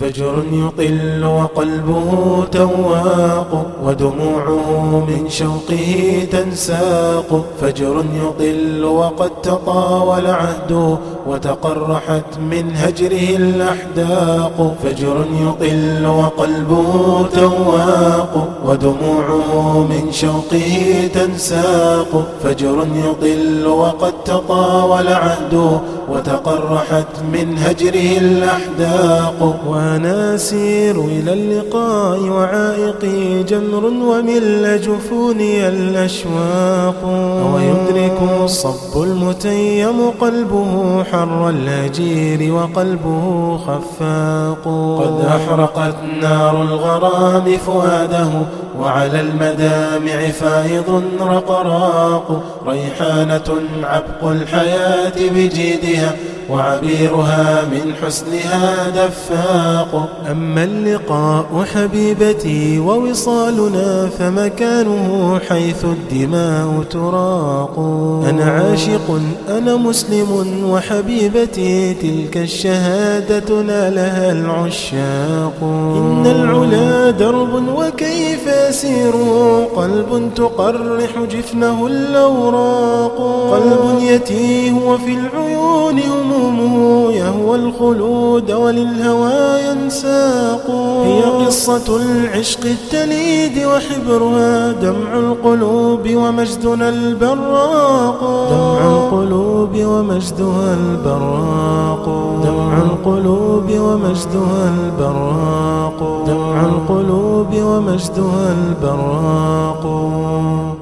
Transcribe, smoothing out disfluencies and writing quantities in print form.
فجر يطل وقلبه تواق، ودموعه من شوقه تنساق. فجر يطل وقد تطاول عهده، وتقرحت من هجره الأحداق. فجر يطل وقلبه تواق، ودموعه من شوقه تنساق. فجر يطل وقد تطاول عهده، وتقرحت من هجره الأحداق. وأنا أسير إلى اللقاء وعائقي جمر، ومل جفوني الأشواق. ويدرك الصب المتيم قلبه حر الهجير، وقلبه خفاق. قد أحرقت نار الغرام فؤاده، وعلى المدامع فائض رقراق. ريحانة عبق الحياة بجيدها، وعبيرها من حسنها دفاق. أما اللقاء حبيبتي ووصالنا، فمكانه حيث الدماء تراق. أنا عاشق أنا مسلم، وحبيبتي تلك الشهادة نالها العشاق. إن العلا درب وكيف أسير، قلب تقرح جفنه الأوراق. قلب يتيه وفي العيون همومه، يهوى الخلود وللهوى ينساق. هي قصة العشق التليد وحبرها، دمع القلوب ومجدنا البراق. دمع القلوب ومجدها البراق. دمع القلوب ومجدها البراق. دمع القلوب ومجدها البراق.